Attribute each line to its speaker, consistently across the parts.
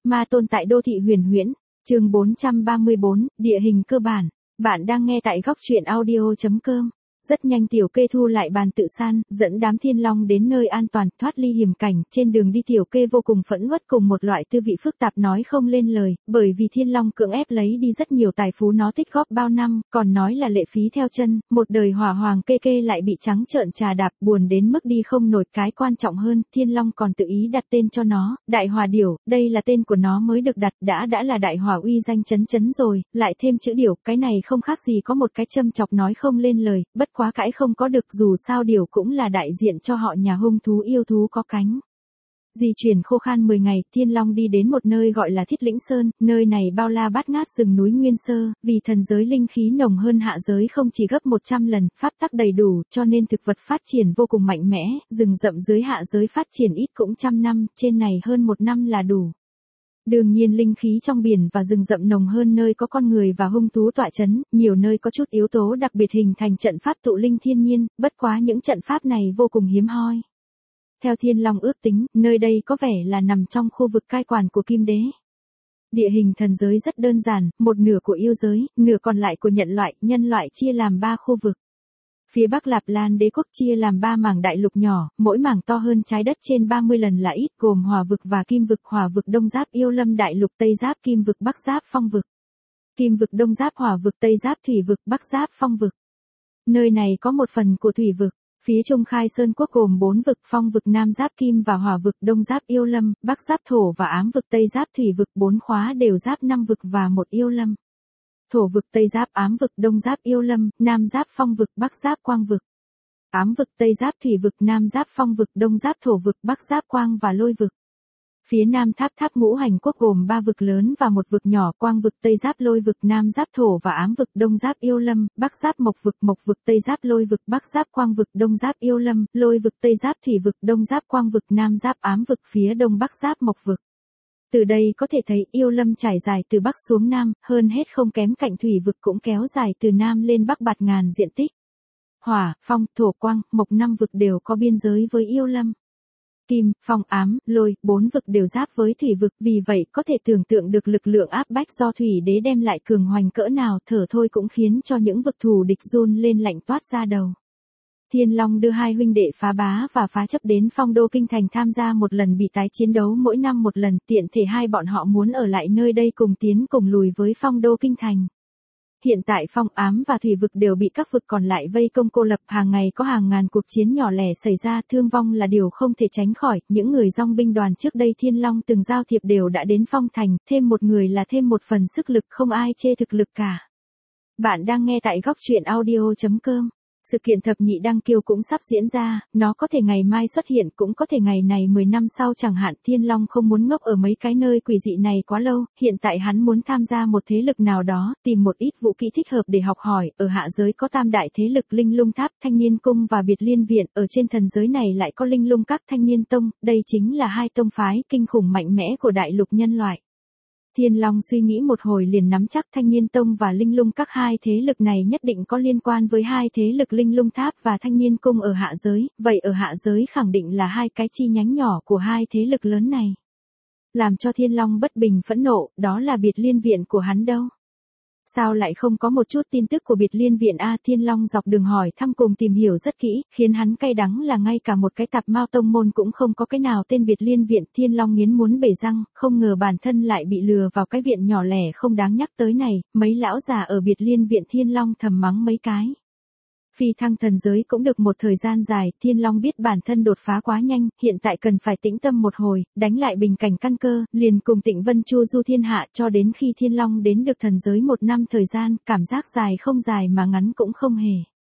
Speaker 1: Ma tôn tại đô thị huyền huyễn, chương 434, địa hình cơ bản. Bạn đang nghe tại góc truyện audio.com. Rất nhanh Tiểu Kê thu lại bàn tự san, dẫn đám thiên long đến nơi an toàn, thoát ly hiểm cảnh. Trên đường đi Tiểu Kê vô cùng phẫn uất cùng một loại tư vị phức tạp nói không lên lời, bởi vì thiên long cưỡng ép lấy đi rất nhiều tài phú nó tích góp bao năm, còn nói là lệ phí theo chân, một đời hỏa hoàng Kê Kê lại bị trắng trợn trà đạp, buồn đến mức đi không nổi. Cái quan trọng hơn, thiên long còn tự ý đặt tên cho nó, Đại Hỏa Điểu, đây là tên của nó mới được đặt, đã là Đại Hỏa uy danh chấn rồi, lại thêm chữ điểu, cái này không khác gì có một cái châm chọc nói không lên lời, bất quá cãi không có được, dù sao điểu cũng là đại diện cho họ nhà hung thú yêu thú có cánh. Di chuyển khô khan 10 ngày, thiên long đi đến một nơi gọi là Thiết Lĩnh Sơn, nơi này bao la bát ngát rừng núi nguyên sơ, vì thần giới linh khí nồng hơn hạ giới không chỉ gấp 100 lần, pháp tắc đầy đủ, cho nên thực vật phát triển vô cùng mạnh mẽ, rừng rậm dưới hạ giới phát triển ít cũng trăm năm, trên này hơn 1 năm là đủ. Đương nhiên linh khí trong biển và rừng rậm nồng hơn nơi có con người và hung thú tọa chấn, nhiều nơi có chút yếu tố đặc biệt hình thành trận pháp tụ linh thiên nhiên, bất quá những trận pháp này vô cùng hiếm hoi. Theo thiên long ước tính, nơi đây có vẻ là nằm trong khu vực cai quản của Kim Đế. Địa hình thần giới rất đơn giản, một nửa của yêu giới, nửa còn lại của nhân loại chia làm 3 khu vực. Phía Bắc Lạp Lan Đế quốc chia làm 3 mảng đại lục nhỏ, mỗi mảng to hơn trái đất trên 30 lần là ít, gồm Hỏa vực và Kim vực. Hỏa vực Đông giáp Yêu Lâm đại lục, Tây giáp Kim vực, Bắc giáp Phong vực. Kim vực Đông giáp Hỏa vực, Tây giáp Thủy vực, Bắc giáp Phong vực. Nơi này có một phần của Thủy vực. Phía Trung Khai Sơn quốc gồm 4 vực: Phong vực, Nam giáp Kim và Hỏa vực, Đông giáp Yêu Lâm, Bắc giáp Thổ và Ám vực, Tây giáp Thủy vực. 4 khóa đều giáp 5 vực và 1 Yêu Lâm. Thổ vực, Tây giáp Ám vực, Đông giáp Yêu Lâm, Nam giáp Phong vực, Bắc giáp Quang vực. Ám vực, Tây giáp Thủy vực, Nam giáp Phong vực, Đông giáp Thổ vực, Bắc giáp Quang và Lôi vực. Phía Nam Tháp Ngũ Hành quốc gồm 3 vực lớn và 1 vực nhỏ: Quang vực, Tây giáp Lôi vực, Nam giáp Thổ và Ám vực, Đông giáp Yêu Lâm, Bắc giáp Mộc vực, Tây giáp Lôi vực, Bắc giáp Quang vực, Đông giáp Yêu Lâm, Lôi vực, Tây giáp Thủy vực, Đông giáp Quang vực, Nam giáp Ám vực, phía Đông Bắc giáp Mộc vực. Từ đây có thể thấy Yêu Lâm trải dài từ Bắc xuống Nam, hơn hết không kém cạnh Thủy vực cũng kéo dài từ Nam lên Bắc bạt ngàn diện tích. Hỏa, Phong, Thổ, Quang, Mộc 5 vực đều có biên giới với Yêu Lâm. Kim, Phong, Ám, Lôi, 4 vực đều giáp với Thủy vực, vì vậy có thể tưởng tượng được lực lượng áp bách do Thủy Đế đem lại cường hoành cỡ nào, thở thôi cũng khiến cho những vực thù địch run lên lạnh toát ra đầu. Thiên Long đưa 2 huynh đệ Phá Bá và Phá Chấp đến Phong Đô Kinh Thành tham gia một lần bị tái chiến đấu mỗi năm một lần, tiện thể hai bọn họ muốn ở lại nơi đây cùng tiến cùng lùi với Phong Đô Kinh Thành. Hiện tại Phong, Ám và Thủy vực đều bị các vực còn lại vây công cô lập, hàng ngày có hàng ngàn cuộc chiến nhỏ lẻ xảy ra, thương vong là điều không thể tránh khỏi. Những người dòng binh đoàn trước đây Thiên Long từng giao thiệp đều đã đến Phong Thành, thêm một người là thêm một phần sức lực, không ai chê thực lực cả. Bạn đang nghe tại góc truyện audio.com. Sự kiện thập nhị đăng kiêu cũng sắp diễn ra, nó có thể ngày mai xuất hiện, cũng có thể ngày này 10 năm sau chẳng hạn. Thiên Long không muốn ngốc ở mấy cái nơi quỷ dị này quá lâu, hiện tại hắn muốn tham gia một thế lực nào đó, tìm một ít vũ kỹ thích hợp để học hỏi. Ở hạ giới có tam đại thế lực Linh Lung Tháp, Thanh Niên Cung và Biệt Liên Viện, ở trên thần giới này lại có Linh Lung Các, Thanh Niên Tông, đây chính là 2 tông phái kinh khủng mạnh mẽ của đại lục nhân loại. Thiên Long suy nghĩ một hồi liền nắm chắc Thanh Niên Tông và Linh Lung Các, 2 thế lực này nhất định có liên quan với 2 thế lực Linh Lung Tháp và Thanh Niên Cung ở hạ giới, vậy ở hạ giới khẳng định là 2 cái chi nhánh nhỏ của 2 thế lực lớn này. Làm cho Thiên Long bất bình phẫn nộ, đó là Biệt Liên Viện của hắn đâu? Sao lại không có một chút tin tức của Biệt Liên Viện a? Thiên Long dọc đường hỏi thăm cùng tìm hiểu rất kỹ, khiến hắn cay đắng là ngay cả một cái tạp mao tông môn cũng không có cái nào tên Biệt Liên Viện. Thiên Long nghiến muốn bể răng, không ngờ bản thân lại bị lừa vào cái viện nhỏ lẻ không đáng nhắc tới này. Mấy lão già ở Biệt Liên Viện Thiên Long thầm mắng mấy cái. Phi thăng thần giới cũng được một thời gian dài, Thiên Long biết bản thân đột phá quá nhanh, hiện tại cần phải tĩnh tâm một hồi, đánh lại bình cảnh căn cơ, liền cùng Tịnh Vân chu du thiên hạ cho đến khi Thiên Long đến được thần giới 1 năm thời gian, cảm giác dài không dài mà ngắn cũng không hề.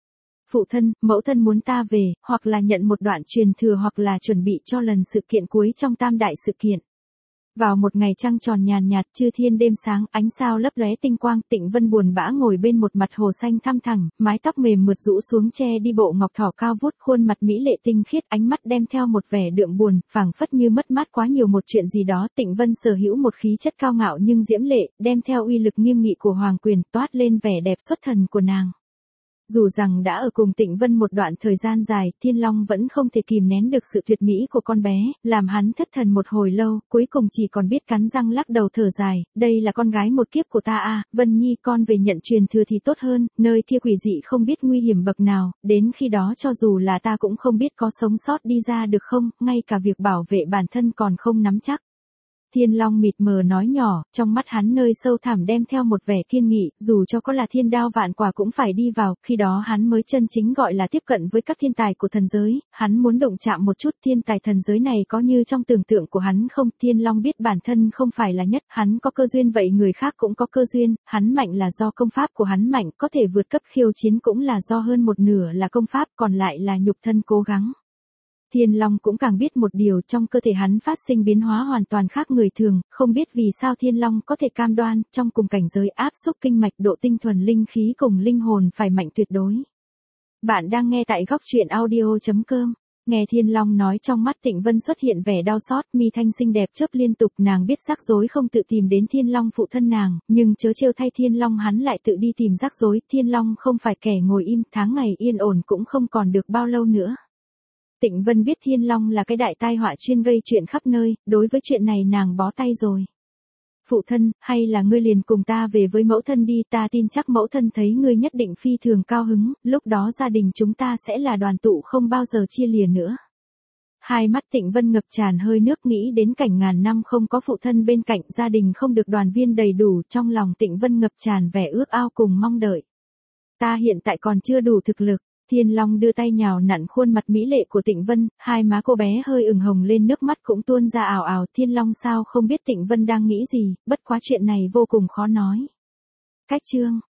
Speaker 1: Phụ thân, mẫu thân muốn ta về, hoặc là nhận một đoạn truyền thừa hoặc là chuẩn bị cho lần sự kiện cuối trong tam đại sự kiện. Vào một ngày trăng tròn nhàn nhạt, chư thiên đêm sáng, ánh sao lấp lóe tinh quang, Tịnh Vân buồn bã ngồi bên một mặt hồ xanh thăm thẳng, mái tóc mềm mượt rũ xuống che đi bộ ngọc thỏ cao vút, khuôn mặt mỹ lệ tinh khiết, ánh mắt đem theo một vẻ đượm buồn, phảng phất như mất mát quá nhiều một chuyện gì đó. Tịnh Vân sở hữu một khí chất cao ngạo nhưng diễm lệ, đem theo uy lực nghiêm nghị của hoàng quyền, toát lên vẻ đẹp xuất thần của nàng. Dù rằng đã ở cùng Tịnh Vân một đoạn thời gian dài, Thiên Long vẫn không thể kìm nén được sự tuyệt mỹ của con bé, làm hắn thất thần một hồi lâu, cuối cùng chỉ còn biết cắn răng lắc đầu thở dài, đây là con gái một kiếp của ta à, Vân Nhi con về nhận truyền thừa thì tốt hơn, nơi kia quỷ dị không biết nguy hiểm bậc nào, đến khi đó cho dù là ta cũng không biết có sống sót đi ra được không, ngay cả việc bảo vệ bản thân còn không nắm chắc. Thiên Long mịt mờ nói nhỏ, trong mắt hắn nơi sâu thẳm đem theo một vẻ kiên nghị, dù cho có là thiên đao vạn quả cũng phải đi vào, khi đó hắn mới chân chính gọi là tiếp cận với các thiên tài của thần giới, hắn muốn động chạm một chút thiên tài thần giới này có như trong tưởng tượng của hắn không, Thiên Long biết bản thân không phải là nhất, hắn có cơ duyên vậy người khác cũng có cơ duyên, hắn mạnh là do công pháp của hắn mạnh, có thể vượt cấp khiêu chiến cũng là do hơn một nửa là công pháp, còn lại là nhục thân cố gắng. Thiên Long cũng càng biết một điều trong cơ thể hắn phát sinh biến hóa hoàn toàn khác người thường, không biết vì sao Thiên Long có thể cam đoan, trong cùng cảnh giới áp xúc kinh mạch độ tinh thuần linh khí cùng linh hồn phải mạnh tuyệt đối. Bạn đang nghe tại góc truyện audio.com. Nghe Thiên Long nói trong mắt Tịnh Vân xuất hiện vẻ đau xót, mi thanh xinh đẹp chớp liên tục, nàng biết rắc rối không tự tìm đến Thiên Long phụ thân nàng, nhưng chớ trêu thay Thiên Long hắn lại tự đi tìm rắc rối, Thiên Long không phải kẻ ngồi im, tháng ngày yên ổn cũng không còn được bao lâu nữa. Tịnh Vân biết Thiên Long là cái đại tai họa chuyên gây chuyện khắp nơi, đối với chuyện này nàng bó tay rồi. Phụ thân, hay là ngươi liền cùng ta về với mẫu thân đi, ta tin chắc mẫu thân thấy ngươi nhất định phi thường cao hứng, lúc đó gia đình chúng ta sẽ là đoàn tụ không bao giờ chia lìa nữa. Hai mắt Tịnh Vân ngập tràn hơi nước nghĩ đến cảnh ngàn năm không có phụ thân bên cạnh, gia đình không được đoàn viên đầy đủ, trong lòng Tịnh Vân ngập tràn vẻ ước ao cùng mong đợi. Ta hiện tại còn chưa đủ thực lực. Thiên Long đưa tay nhào nặn khuôn mặt mỹ lệ của Tịnh Vân, hai má cô bé hơi ửng hồng lên, nước mắt cũng tuôn ra ào ào, Thiên Long sao không biết Tịnh Vân đang nghĩ gì, bất quá chuyện này vô cùng khó nói. Cách chương